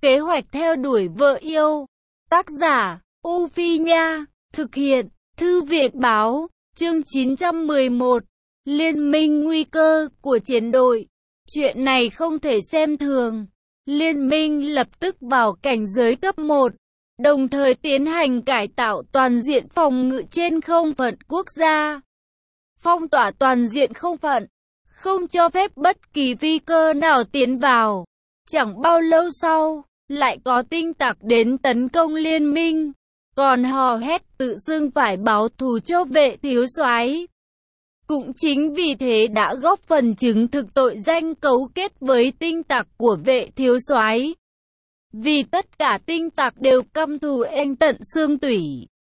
Kế hoạch theo đuổi vợ yêu. Tác giả, U Phi Nha. Thực hiện, Thư viện Báo. Chương 911. Liên minh nguy cơ của chiến đội. Chuyện này không thể xem thường. Liên minh lập tức vào cảnh giới cấp 1, đồng thời tiến hành cải tạo toàn diện phòng ngự trên không phận quốc gia. Phong tỏa toàn diện không phận, không cho phép bất kỳ phi cơ nào tiến vào. Chẳng bao lâu sau, lại có tinh tặc đến tấn công liên minh, còn hò hét tự xưng phải báo thù cho vệ thiếu soái. Cũng chính vì thế đã góp phần chứng thực tội danh cấu kết với tinh tặc của vệ thiếu soái. Vì tất cả tinh tặc đều căm thù anh tận xương tủy.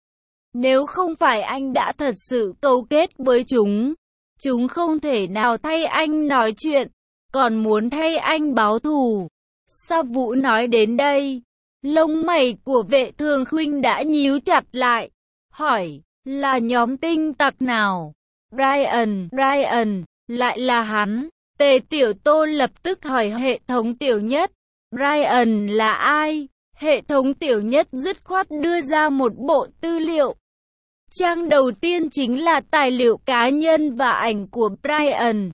Nếu không phải anh đã thật sự cấu kết với chúng không thể nào thay anh nói chuyện, còn muốn thay anh báo thù. Sa Vũ nói đến đây, lông mày của Vệ Thường Khuynh đã nhíu chặt lại, hỏi, là nhóm tinh tặc nào? Ryan, lại là hắn. Tề Tiểu Tô lập tức hỏi hệ thống Tiểu Nhất, Ryan là ai? Hệ thống Tiểu Nhất dứt khoát đưa ra một bộ tư liệu. Trang đầu tiên chính là tài liệu cá nhân và ảnh của Ryan.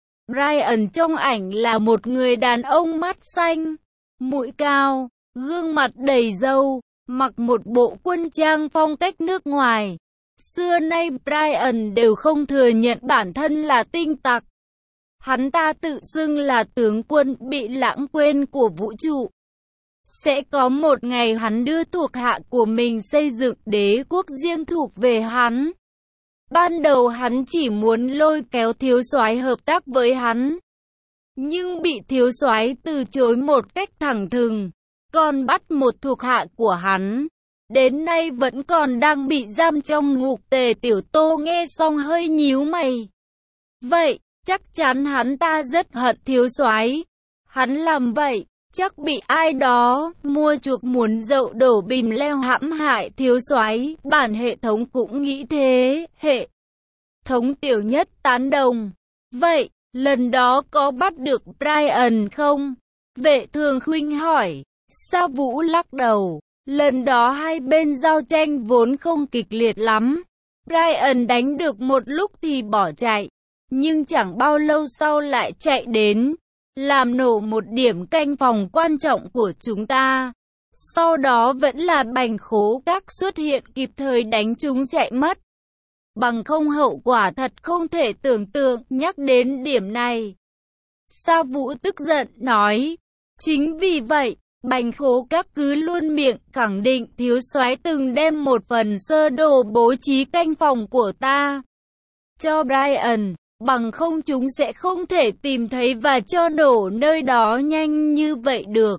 Ryan trong ảnh là một người đàn ông mắt xanh, mũi cao, gương mặt đầy râu, mặc một bộ quân trang phong cách nước ngoài. Xưa nay Ryan đều không thừa nhận bản thân là tinh tặc. Hắn ta tự xưng là tướng quân bị lãng quên của vũ trụ. Sẽ có một ngày hắn đưa thuộc hạ của mình xây dựng đế quốc riêng thuộc về hắn. Ban đầu hắn chỉ muốn lôi kéo thiếu soái hợp tác với hắn, nhưng bị thiếu soái từ chối một cách thẳng thừng, còn bắt một thuộc hạ của hắn. Đến nay vẫn còn đang bị giam trong ngục. Tề Tiểu Tô nghe xong hơi nhíu mày. Vậy, chắc chắn hắn ta rất hận thiếu soái. Hắn làm vậy, chắc bị ai đó mua chuộc muốn dậu đổ bìm leo hãm hại thiếu soái. Bản hệ thống cũng nghĩ thế. Hệ thống Tiểu Nhất tán đồng. Vậy, lần đó có bắt được Brian không? Vệ Thường Khuynh hỏi. Sa Vũ lắc đầu. Lần đó hai bên giao tranh vốn không kịch liệt lắm. Brian đánh được một lúc thì bỏ chạy, nhưng chẳng bao lâu sau lại chạy đến, làm nổ một điểm canh phòng quan trọng của chúng ta. Sau đó vẫn là Bành Khố Các xuất hiện kịp thời đánh chúng chạy mất. Bằng không hậu quả thật không thể tưởng tượng. Nhắc đến điểm này, Sa Vũ tức giận nói, chính vì vậy, Bành Khố Các cứ luôn miệng khẳng định thiếu soái từng đem một phần sơ đồ bố trí canh phòng của ta cho Brian, bằng không chúng sẽ không thể tìm thấy và cho nổ nơi đó nhanh như vậy được.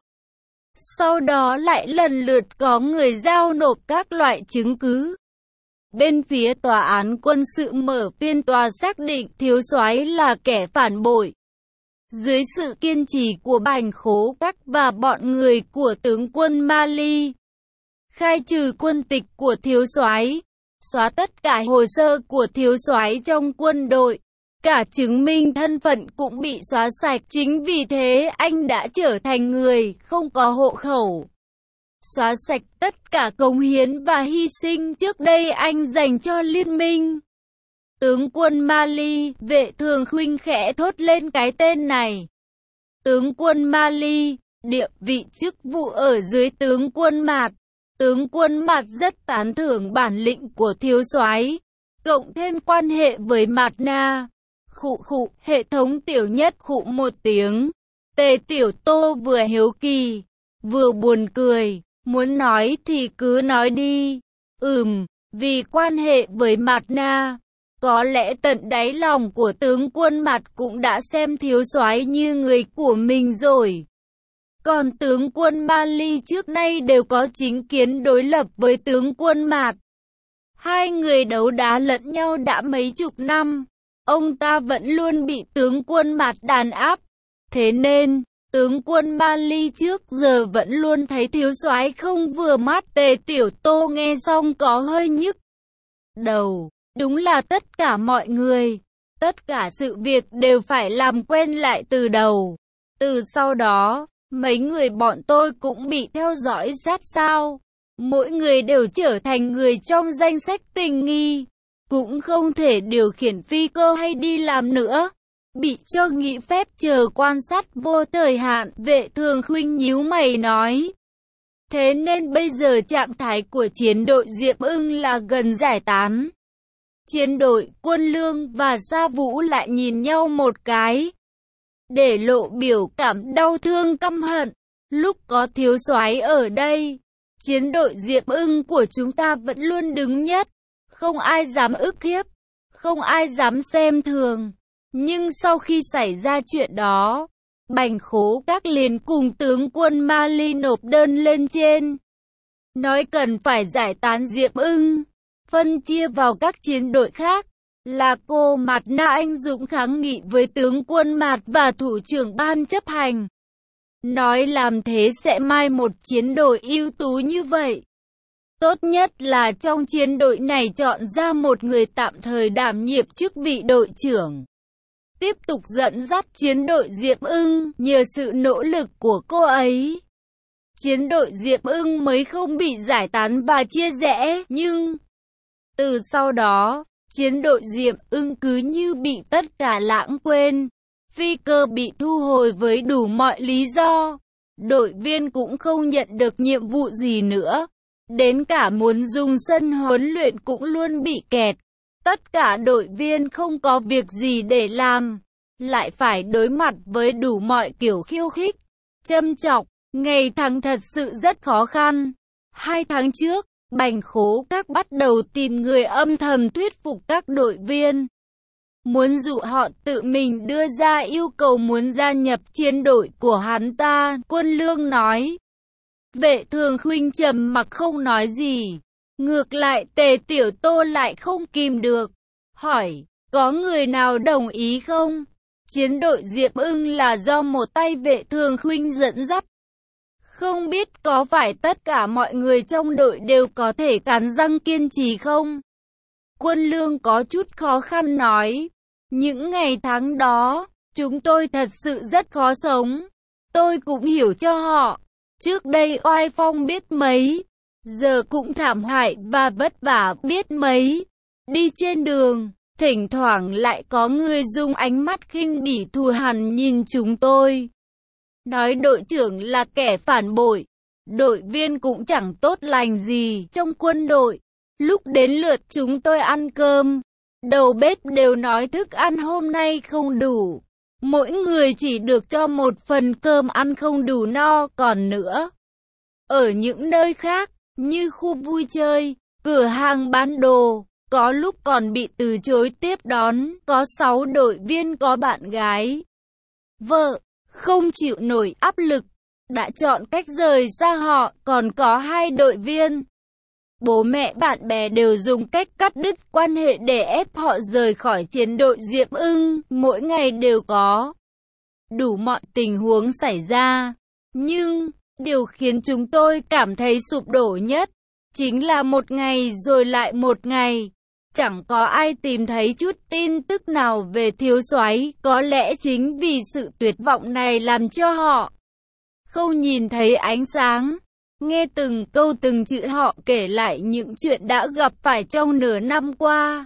Sau đó lại lần lượt có người giao nộp các loại chứng cứ. Bên phía tòa án quân sự mở phiên tòa xác định thiếu soái là kẻ phản bội. Dưới sự kiên trì của Bành Khố Các và bọn người của tướng quân Mali, khai trừ quân tịch của thiếu soái, xóa tất cả hồ sơ của thiếu soái trong quân đội, cả chứng minh thân phận cũng bị xóa sạch. Chính vì thế anh đã trở thành người không có hộ khẩu. Xóa sạch tất cả cống hiến và hy sinh trước đây anh dành cho liên minh. Tướng quân Mali. Vệ Thường Khuynh khẽ thốt lên cái tên này. Tướng quân Mali, địa vị chức vụ ở dưới tướng quân Mạt. Tướng quân Mạt rất tán thưởng bản lĩnh của thiếu soái, cộng thêm quan hệ với Mạt Na. Hệ thống Tiểu Nhất khụ một tiếng. Tề Tiểu Tô vừa hiếu kỳ, vừa buồn cười, muốn nói thì cứ nói đi. Vì quan hệ với Mạt Na, có lẽ tận đáy lòng của tướng quân Mạt cũng đã xem thiếu soái như người của mình rồi. Còn tướng quân Mali trước nay đều có chính kiến đối lập với tướng quân Mạt. Hai người đấu đá lẫn nhau đã mấy chục năm. Ông ta vẫn luôn bị tướng quân Mạt đàn áp. Thế nên, tướng quân Mali trước giờ vẫn luôn thấy thiếu soái không vừa mắt. Tề Tiểu Tô nghe xong có hơi nhức đầu. Đúng là tất cả mọi người, tất cả sự việc đều phải làm quen lại từ đầu. Từ sau đó, Mấy người bọn tôi cũng bị theo dõi sát sao. Mỗi người đều trở thành người trong danh sách tình nghi. Cũng không thể điều khiển phi cơ hay đi làm nữa. Bị cho nghỉ phép chờ quan sát vô thời hạn, Vệ Thường Khuynh nhíu mày nói. Thế nên bây giờ trạng thái của chiến đội Diệp Ưng là gần giải tán. Chiến đội Quân Lương và Gia Vũ lại nhìn nhau một cái, để lộ biểu cảm đau thương căm hận. Lúc có thiếu soái ở đây, chiến đội Diệp Ưng của chúng ta vẫn luôn đứng nhất. Không ai dám ức hiếp, không ai dám xem thường. Nhưng sau khi xảy ra chuyện đó, Bành Khố Các liền cùng tướng quân Mali nộp đơn lên trên, nói cần phải giải tán Diệp Ưng, phân chia vào các chiến đội khác. Là cô Mạt Na anh dũng kháng nghị với tướng quân Mạt và thủ trưởng ban chấp hành, nói làm thế sẽ mai một chiến đội ưu tú như vậy. Tốt nhất là trong chiến đội này chọn ra một người tạm thời đảm nhiệm chức vị đội trưởng, tiếp tục dẫn dắt chiến đội Diệp Ưng. Nhờ sự nỗ lực của cô ấy, chiến đội Diệp Ưng mới không bị giải tán và chia rẽ. Nhưng từ sau đó, chiến đội Diệp Ưng cứ như bị tất cả lãng quên. Phi cơ bị thu hồi với đủ mọi lý do. Đội viên cũng không nhận được nhiệm vụ gì nữa. Đến cả muốn dùng sân huấn luyện cũng luôn bị kẹt. Tất cả đội viên không có việc gì để làm, lại phải đối mặt với đủ mọi kiểu khiêu khích, châm chọc. Ngày tháng thật sự rất khó khăn. 2 tháng trước, Bành Khố Các bắt đầu tìm người âm thầm thuyết phục các đội viên, muốn dụ họ tự mình đưa ra yêu cầu muốn gia nhập chiến đội của hắn ta. Quân Lương nói. Vệ Thường Khuynh trầm mặc không nói gì. Ngược lại Tề Tiểu Tô lại không kìm được, hỏi, có người nào đồng ý không? Chiến đội Diệp Ưng là do một tay Vệ Thường Khuynh dẫn dắt. Không biết có phải tất cả mọi người trong đội đều có thể cắn răng kiên trì không? Quân Lương có chút khó khăn nói. Những ngày tháng đó, chúng tôi thật sự rất khó sống. Tôi cũng hiểu cho họ. Trước đây oai phong biết mấy, giờ cũng thảm hại và vất vả biết mấy. Đi trên đường, thỉnh thoảng lại có người dùng ánh mắt khinh bỉ thù hằn nhìn chúng tôi, nói đội trưởng là kẻ phản bội. Đội viên cũng chẳng tốt lành gì trong quân đội. Lúc đến lượt chúng tôi ăn cơm, đầu bếp đều nói thức ăn hôm nay không đủ. Mỗi người chỉ được cho một phần cơm ăn không đủ no. Còn nữa, ở những nơi khác, như khu vui chơi, cửa hàng bán đồ, có lúc còn bị từ chối tiếp đón. Có 6 đội viên có bạn gái, vợ, không chịu nổi áp lực, đã chọn cách rời xa họ. Còn có 2 đội viên, bố mẹ bạn bè đều dùng cách cắt đứt quan hệ để ép họ rời khỏi chiến đội Diệp Ưng. Mỗi ngày đều có đủ mọi tình huống xảy ra. Nhưng điều khiến chúng tôi cảm thấy sụp đổ nhất chính là một ngày rồi lại một ngày, chẳng có ai tìm thấy chút tin tức nào về thiếu soái. Có lẽ chính vì sự tuyệt vọng này làm cho họ không nhìn thấy ánh sáng. Nghe từng câu từng chữ họ kể lại những chuyện đã gặp phải trong nửa năm qua,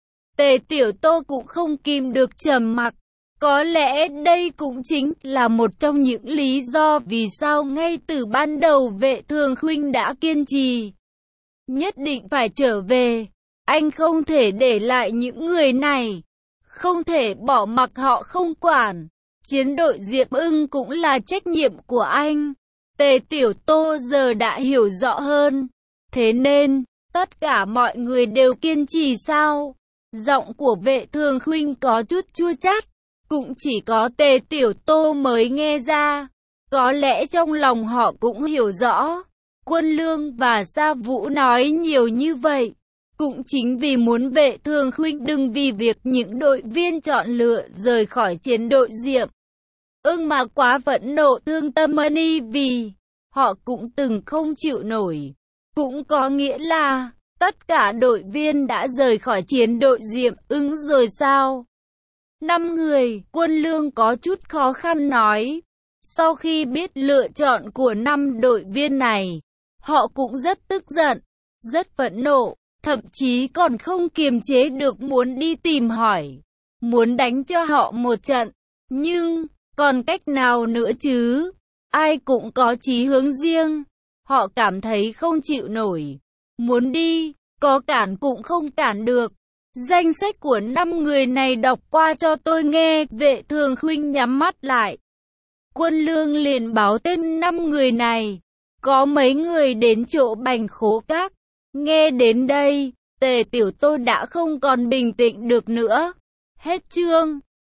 Tề Tiểu Tô cũng không kìm được trầm mặc. Có lẽ đây cũng chính là một trong những lý do vì sao ngay từ ban đầu Vệ Thường Khuynh đã kiên trì nhất định phải trở về. Anh không thể để lại những người này, không thể bỏ mặc họ không quản. Chiến đội Diệp Ưng cũng là trách nhiệm của anh. Tề Tiểu Tô giờ đã hiểu rõ hơn. Thế nên, tất cả mọi người đều kiên trì sao? Giọng của Vệ Thường Khuynh có chút chua chát, cũng chỉ có Tề Tiểu Tô mới nghe ra. Có lẽ trong lòng họ cũng hiểu rõ. Quân Lương và Gia Vũ nói nhiều như vậy, cũng chính vì muốn Vệ Thường Khuynh đừng vì việc những đội viên chọn lựa rời khỏi chiến đội Diệp Ưng mà quá phẫn nộ thương tâm Mani, vì họ cũng từng không chịu nổi. Cũng có nghĩa là tất cả đội viên đã rời khỏi chiến đội Diệp Ưng rồi sao? 5 người, Quân Lương có chút khó khăn nói. Sau khi biết lựa chọn của 5 đội viên này, họ cũng rất tức giận, rất phẫn nộ, thậm chí còn không kiềm chế được muốn đi tìm hỏi, muốn đánh cho họ một trận. Nhưng, còn cách nào nữa chứ? Ai cũng có chí hướng riêng. Họ cảm thấy không chịu nổi, muốn đi, có cản cũng không cản được. Danh sách của 5 người này đọc qua cho tôi nghe. Vệ Thường Khuynh nhắm mắt lại. Quân Lương liền báo tên 5 người này. Có mấy người đến chỗ Bành Khố Các. Nghe đến đây, Tề Tiểu Tô đã không còn bình tĩnh được nữa. Hết chương.